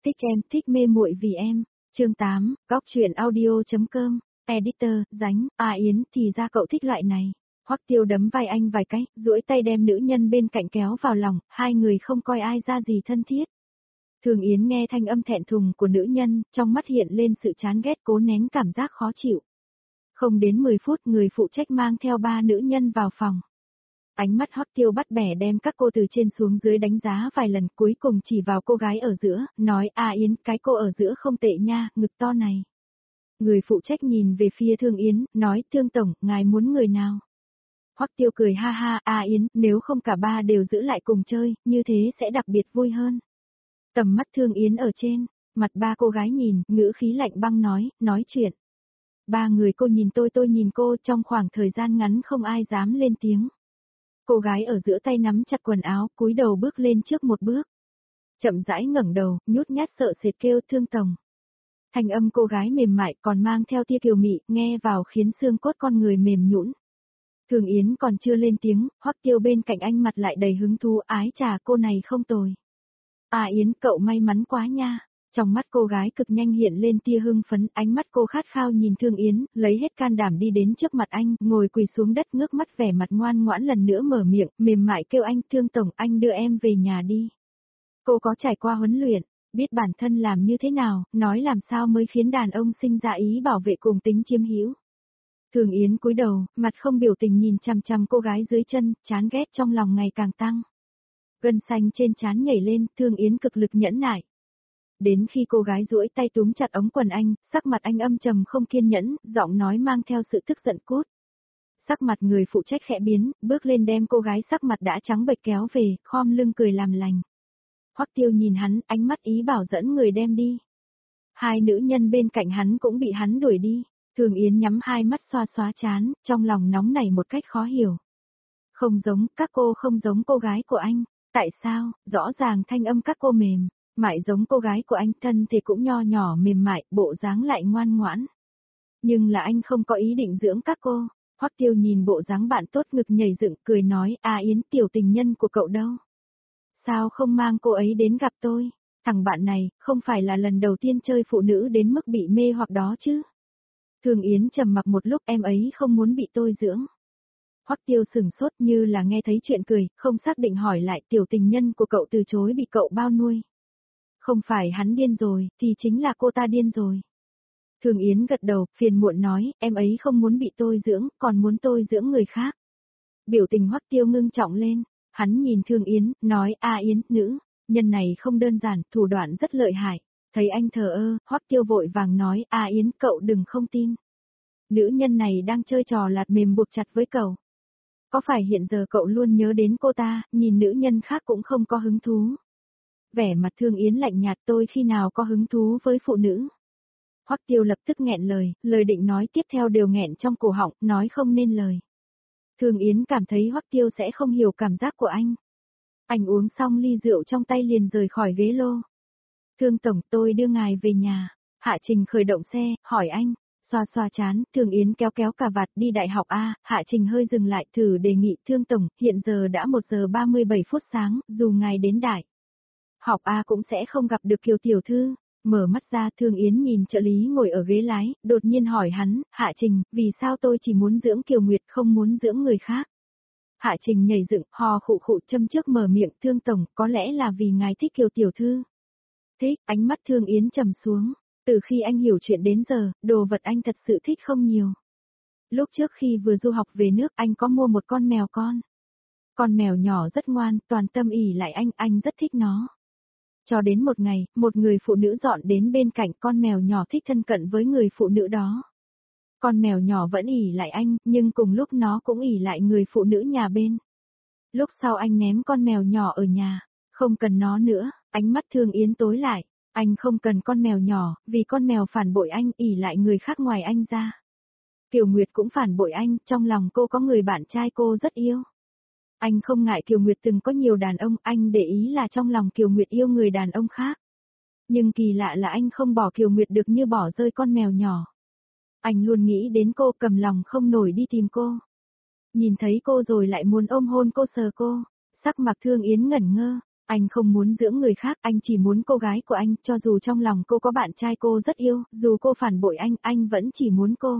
Thích em, thích mê muội vì em. Chương 8, góc truyện audio.com. Editor, Dánh, Yến, thì ra cậu thích loại này. Hoắc Tiêu đấm vai anh vài cái, duỗi tay đem nữ nhân bên cạnh kéo vào lòng, hai người không coi ai ra gì thân thiết. Thường Yến nghe thanh âm thẹn thùng của nữ nhân, trong mắt hiện lên sự chán ghét, cố nén cảm giác khó chịu. Không đến 10 phút, người phụ trách mang theo 3 nữ nhân vào phòng. Ánh mắt Hoắc Tiêu bắt bẻ đem các cô từ trên xuống dưới đánh giá vài lần, cuối cùng chỉ vào cô gái ở giữa, nói: Yến, cái cô ở giữa không tệ nha, ngực to này. Người phụ trách nhìn về phía Thương Yến, nói: Thương tổng, ngài muốn người nào? Hoắc Tiêu cười ha ha: Yến, nếu không cả ba đều giữ lại cùng chơi, như thế sẽ đặc biệt vui hơn. Tầm mắt Thương Yến ở trên, mặt 3 cô gái nhìn, ngữ khí lạnh băng nói chuyện. 3 người cô nhìn tôi nhìn cô, trong khoảng thời gian ngắn không ai dám lên tiếng. Cô gái ở giữa tay nắm chặt quần áo, cúi đầu bước lên trước một bước. Chậm rãi ngẩng đầu, nhút nhát sợ sệt kêu: Thương tổng. Thanh âm cô gái mềm mại còn mang theo tia kiều mị, nghe vào khiến xương cốt con người mềm nhũn. Thường Yến còn chưa lên tiếng, Hoắc Tiêu bên cạnh anh mặt lại đầy hứng thú: ái chà, cô này không tồi. Yến, cậu may mắn quá nha. Trong mắt cô gái cực nhanh hiện lên tia hưng phấn, ánh mắt cô khát khao nhìn Thương Yến, lấy hết can đảm đi đến trước mặt anh, ngồi quỳ xuống đất ngước mắt vẻ mặt ngoan ngoãn lần nữa mở miệng, mềm mại kêu: anh, Thương tổng, anh đưa em về nhà đi. Cô có trải qua huấn luyện, biết bản thân làm như thế nào, nói làm sao mới khiến đàn ông sinh ra ý bảo vệ cùng tính chiếm hữu. Thường Yến cúi đầu, mặt không biểu tình nhìn chằm chằm cô gái dưới chân, chán ghét trong lòng ngày càng tăng. Gân xanh trên trán nhảy lên, Thương Yến cực lực nhẫn nại. Đến khi cô gái duỗi tay túm chặt ống quần anh, sắc mặt anh âm trầm không kiên nhẫn, giọng nói mang theo sự tức giận cốt. Sắc mặt người phụ trách khẽ biến, bước lên đem cô gái sắc mặt đã trắng bệch kéo về, khom lưng cười làm lành. Hoắc Tiêu nhìn hắn, ánh mắt ý bảo dẫn người đem đi. 2 nữ nhân bên cạnh hắn cũng bị hắn đuổi đi. Thường Yến nhắm 2 mắt xoa xóa trán, trong lòng nóng nảy một cách khó hiểu. Không giống, các cô không giống cô gái của anh. Tại sao? Rõ ràng thanh âm các cô mềm, mại giống cô gái của anh, thân thể cũng nho nhỏ mềm mại, bộ dáng lại ngoan ngoãn. Nhưng là anh không có ý định dưỡng các cô. Hoắc Tiêu nhìn bộ dáng bạn tốt ngực nhảy dựng, cười nói: Yến, tiểu tình nhân của cậu đâu? Sao không mang cô ấy đến gặp tôi? Thằng bạn này, không phải là lần đầu tiên chơi phụ nữ đến mức bị mê hoặc đó chứ? Thường Yến trầm mặc một lúc: em ấy không muốn bị tôi dưỡng. Hoắc Tiêu sừng sốt như là nghe thấy chuyện cười, không xác định hỏi lại: tiểu tình nhân của cậu từ chối bị cậu bao nuôi. Không phải hắn điên rồi, thì chính là cô ta điên rồi. Thường Yến gật đầu, phiền muộn nói: em ấy không muốn bị tôi dưỡng, còn muốn tôi dưỡng người khác. Biểu tình Hoắc Tiêu ngưng trọng lên, hắn nhìn Thường Yến, nói: Yến, nữ nhân này không đơn giản, thủ đoạn rất lợi hại. Thấy anh thờ ơ, Hoắc Tiêu vội vàng nói: Yến, cậu đừng không tin. Nữ nhân này đang chơi trò lạt mềm buộc chặt với cậu. Có phải hiện giờ cậu luôn nhớ đến cô ta, nhìn nữ nhân khác cũng không có hứng thú? Vẻ mặt Thương Yến lạnh nhạt: tôi khi nào có hứng thú với phụ nữ? Hoắc Tiêu lập tức nghẹn lời định nói tiếp theo đều nghẹn trong cổ họng, nói không nên lời. Thương Yến cảm thấy Hoắc Tiêu sẽ không hiểu cảm giác của anh. Anh uống xong ly rượu trong tay liền rời khỏi ghế lô. Thương tổng, tôi đưa ngài về nhà. Hạ Trình khởi động xe, hỏi anh. Xoa xoa chán, Thường Yến kéo kéo cà vạt: đi đại học A. Hạ Trình hơi dừng lại, thử đề nghị: Thương tổng, hiện giờ đã 1 giờ 37 phút sáng, dù ngài đến đại học A cũng sẽ không gặp được Kiều tiểu thư. Mở mắt ra, Thường Yến nhìn trợ lý ngồi ở ghế lái, đột nhiên hỏi hắn: Hạ Trình, vì sao tôi chỉ muốn dưỡng Kiều Nguyệt không muốn dưỡng người khác? Hạ Trình nhảy dựng, hò khụ khụ châm trước mở miệng: Thương tổng, có lẽ là vì ngài thích Kiều tiểu thư. Thích? Ánh mắt Thương Yến trầm xuống. Từ khi anh hiểu chuyện đến giờ, đồ vật anh thật sự thích không nhiều. Lúc trước khi vừa du học về nước, anh có mua một con mèo con. Con mèo nhỏ rất ngoan, toàn tâm ỷ lại anh rất thích nó. Cho đến một ngày, một người phụ nữ dọn đến bên cạnh, con mèo nhỏ thích thân cận với người phụ nữ đó. Con mèo nhỏ vẫn ỷ lại anh, nhưng cùng lúc nó cũng ỷ lại người phụ nữ nhà bên. Lúc sau anh ném con mèo nhỏ ở nhà, không cần nó nữa. Ánh mắt Thương Yến tối lại. Anh không cần con mèo nhỏ, vì con mèo phản bội anh, ỷ lại người khác ngoài anh ra. Kiều Nguyệt cũng phản bội anh, trong lòng cô có người bạn trai cô rất yêu. Anh không ngại Kiều Nguyệt từng có nhiều đàn ông, anh để ý là trong lòng Kiều Nguyệt yêu người đàn ông khác. Nhưng kỳ lạ là anh không bỏ Kiều Nguyệt được như bỏ rơi con mèo nhỏ. Anh luôn nghĩ đến cô, cầm lòng không nổi đi tìm cô. Nhìn thấy cô rồi lại muốn ôm hôn cô, sờ cô. Sắc mặt Thương Yến ngẩn ngơ. Anh không muốn dưỡng người khác, anh chỉ muốn cô gái của anh, cho dù trong lòng cô có bạn trai cô rất yêu, dù cô phản bội anh vẫn chỉ muốn cô.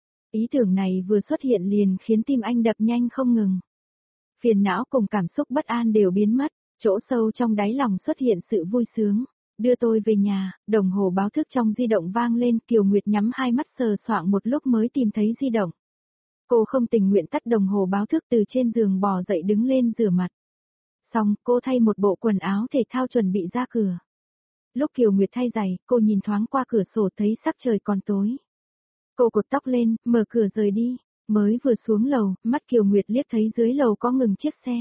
Ý tưởng này vừa xuất hiện liền khiến tim anh đập nhanh không ngừng. Phiền não cùng cảm xúc bất an đều biến mất, chỗ sâu trong đáy lòng xuất hiện sự vui sướng. Đưa tôi về nhà, đồng hồ báo thức trong di động vang lên, Kiều Nguyệt nhắm hai mắt sờ soạng một lúc mới tìm thấy di động. Cô không tình nguyện tắt đồng hồ báo thức, từ trên giường bò dậy đứng lên rửa mặt. Xong, cô thay một bộ quần áo thể thao chuẩn bị ra cửa. Lúc Kiều Nguyệt thay giày, cô nhìn thoáng qua cửa sổ thấy sắc trời còn tối. Cô cột tóc lên, mở cửa rời đi. Mới vừa xuống lầu, mắt Kiều Nguyệt liếc thấy dưới lầu có ngừng chiếc xe.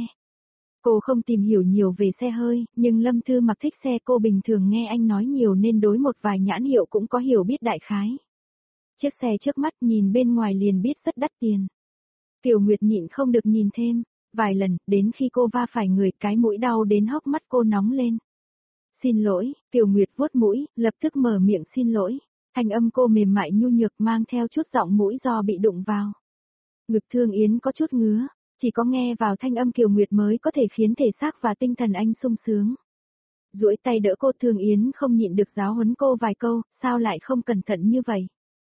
Cô không tìm hiểu nhiều về xe hơi, nhưng Lâm Thư Mặc thích xe, cô bình thường nghe anh nói nhiều nên đối một vài nhãn hiệu cũng có hiểu biết đại khái. Chiếc xe trước mắt nhìn bên ngoài liền biết rất đắt tiền. Kiều Nguyệt nhịn không được nhìn thêm, vài lần, đến khi cô va phải người, cái mũi đau đến hốc mắt cô nóng lên. Xin lỗi, Kiều Nguyệt vuốt mũi, lập tức mở miệng xin lỗi. Thanh âm cô mềm mại nhu nhược mang theo chút giọng mũi do bị đụng vào. Ngực Thương Yến có chút ngứa, chỉ có nghe vào thanh âm Kiều Nguyệt mới có thể khiến thể xác và tinh thần anh sung sướng. Duỗi tay đỡ cô, Thương Yến không nhịn được giáo huấn cô vài câu, sao lại không cẩn thận như vậy?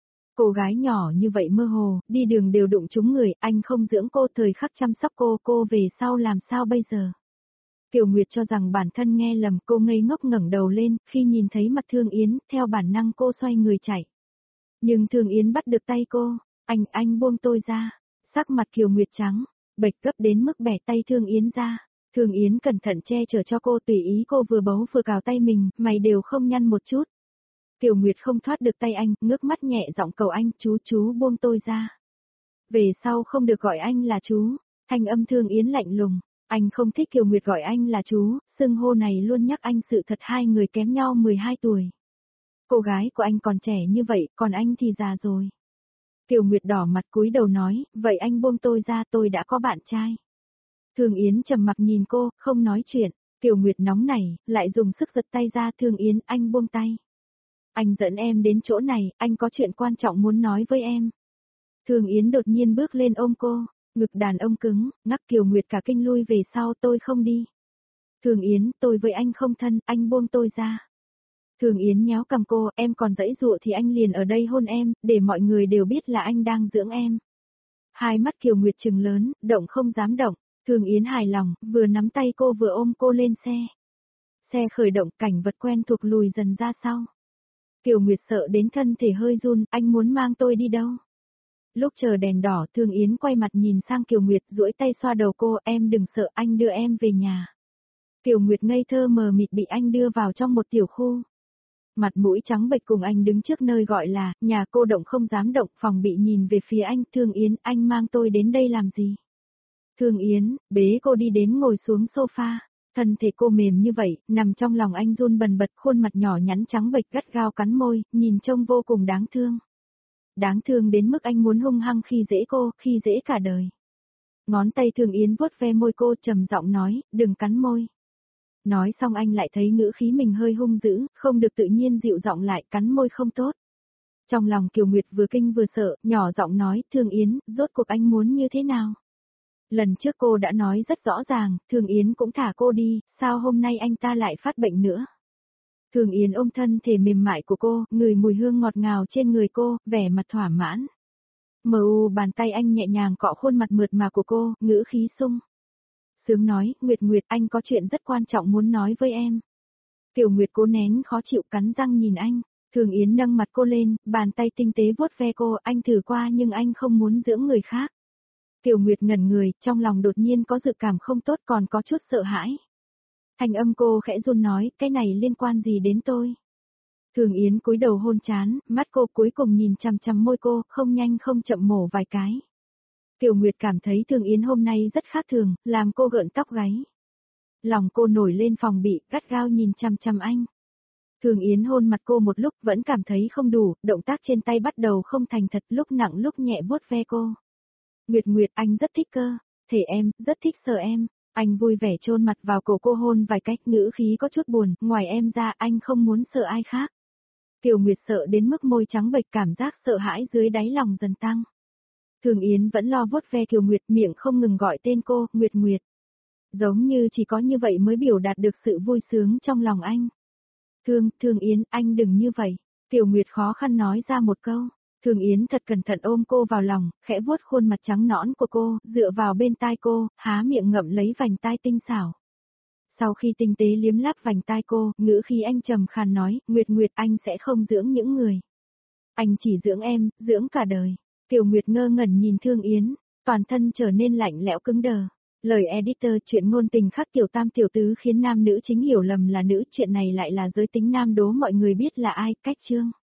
Cô gái nhỏ như vậy mơ hồ, đi đường đều đụng trúng người, anh không dưỡng cô, thời khắc chăm sóc cô về sau làm sao bây giờ? Kiều Nguyệt cho rằng bản thân nghe lầm, cô ngây ngốc ngẩng đầu lên, khi nhìn thấy mặt Thương Yến, theo bản năng cô xoay người chạy. Nhưng Thương Yến bắt được tay cô, anh buông tôi ra. Sắc mặt Kiều Nguyệt trắng, bệch gấp đến mức bẻ tay Thương Yến ra. Thương Yến cẩn thận che chở cho cô, tùy ý cô vừa bấu vừa cào tay mình, mày đều không nhăn một chút. Kiều Nguyệt không thoát được tay anh, ngước mắt nhẹ giọng cầu anh, chú buông tôi ra. Về sau không được gọi anh là chú, thanh âm Thương Yến lạnh lùng. Anh không thích Kiều Nguyệt gọi anh là chú, xưng hô này luôn nhắc anh sự thật, hai người kém nhau 12 tuổi. Cô gái của anh còn trẻ như vậy, còn anh thì già rồi. Kiều Nguyệt đỏ mặt cúi đầu nói, vậy anh buông tôi ra, tôi đã có bạn trai. Thương Yến trầm mặc nhìn cô, không nói chuyện. Kiều Nguyệt nóng nảy, lại dùng sức giật tay ra. Thương Yến, anh buông tay. Anh dẫn em đến chỗ này, anh có chuyện quan trọng muốn nói với em. Thương Yến đột nhiên bước lên ôm cô, ngực đàn ông cứng, ngắc. Kiều Nguyệt cả kinh lui về sau, tôi không đi. Thương Yến, tôi với anh không thân, anh buông tôi ra. Thương Yến nhéo cầm cô, em còn giãy giụa thì anh liền ở đây hôn em, để mọi người đều biết là anh đang dưỡng em. Hai mắt Kiều Nguyệt trừng lớn, động không dám động. Thương Yến hài lòng, vừa nắm tay cô vừa ôm cô lên xe. Xe khởi động, cảnh vật quen thuộc lùi dần ra sau. Kiều Nguyệt sợ đến thân thể hơi run, anh muốn mang tôi đi đâu? Lúc chờ đèn đỏ, Thương Yến quay mặt nhìn sang Kiều Nguyệt, duỗi tay xoa đầu cô, em đừng sợ, anh đưa em về nhà. Kiều Nguyệt ngây thơ mờ mịt bị anh đưa vào trong một tiểu khu. Mặt mũi trắng bệch cùng anh đứng trước nơi gọi là, nhà cô động không dám động, phòng bị nhìn về phía anh. Thương Yến, anh mang tôi đến đây làm gì? Thương Yến, bế cô đi đến ngồi xuống sofa. Thân thể cô mềm như vậy, nằm trong lòng anh run bần bật, khuôn mặt nhỏ nhắn trắng bệch gắt gao cắn môi, nhìn trông vô cùng đáng thương. Đáng thương đến mức anh muốn hung hăng khi dễ cô, khi dễ cả đời. Ngón tay Thương Yến vuốt ve môi cô, trầm giọng nói, đừng cắn môi. Nói xong anh lại thấy ngữ khí mình hơi hung dữ, không được tự nhiên dịu giọng lại, cắn môi không tốt. Trong lòng Kiều Nguyệt vừa kinh vừa sợ, nhỏ giọng nói, Thương Yến, rốt cuộc anh muốn như thế nào? Lần trước cô đã nói rất rõ ràng, Thương Yến cũng thả cô đi, sao hôm nay anh ta lại phát bệnh nữa? Thương Yến ôm thân thể mềm mại của cô, ngửi mùi hương ngọt ngào trên người cô, vẻ mặt thỏa mãn. Bàn tay anh nhẹ nhàng cọ khuôn mặt mượt mà của cô, ngữ khí sung sướng nói, Nguyệt, anh có chuyện rất quan trọng muốn nói với em. Kiều Nguyệt cố nén khó chịu, cắn răng nhìn anh. Thương Yến nâng mặt cô lên, bàn tay tinh tế vuốt ve cô, anh thử qua nhưng anh không muốn dưỡng người khác. Kiều Nguyệt ngẩn người, trong lòng đột nhiên có dự cảm không tốt, còn có chút sợ hãi. Thanh âm cô khẽ run nói, cái này liên quan gì đến tôi? Thương Yến cúi đầu hôn trán, mắt cô cuối cùng nhìn chằm chằm môi cô, không nhanh không chậm mổ vài cái. Kiều Nguyệt cảm thấy Thương Yến hôm nay rất khác thường, làm cô gợn tóc gáy. Lòng cô nổi lên phòng bị, gắt gao nhìn chằm chằm anh. Thương Yến hôn mặt cô một lúc vẫn cảm thấy không đủ, động tác trên tay bắt đầu không thành thật, lúc nặng lúc nhẹ vuốt ve cô. Nguyệt, anh rất thích cơ, thể em, rất thích sờ em. Anh vui vẻ chôn mặt vào cổ cô hôn vài cách, ngữ khí có chút buồn, ngoài em ra anh không muốn sợ ai khác. Kiều Nguyệt sợ đến mức môi trắng bệch, cảm giác sợ hãi dưới đáy lòng dần tăng. Thương Yến vẫn lo vuốt ve Kiều Nguyệt, miệng không ngừng gọi tên cô, Nguyệt. Giống như chỉ có như vậy mới biểu đạt được sự vui sướng trong lòng anh. Thương Yến, anh đừng như vậy. Tiểu Nguyệt khó khăn nói ra một câu. Thương Yến thật cẩn thận ôm cô vào lòng, khẽ vuốt khuôn mặt trắng nõn của cô, dựa vào bên tai cô, há miệng ngậm lấy vành tai tinh xảo. Sau khi tinh tế liếm láp vành tai cô, ngữ khí anh trầm khàn nói, Nguyệt anh sẽ không dưỡng những người. Anh chỉ dưỡng em, dưỡng cả đời. Tiểu Nguyệt ngơ ngẩn nhìn Thương Yến, toàn thân trở nên lạnh lẽo cứng đờ. Lời editor chuyện ngôn tình khắc tiểu tam tiểu tứ khiến nam nữ chính hiểu lầm là nữ, chuyện này lại là giới tính nam đố mọi người biết là ai, cách chương.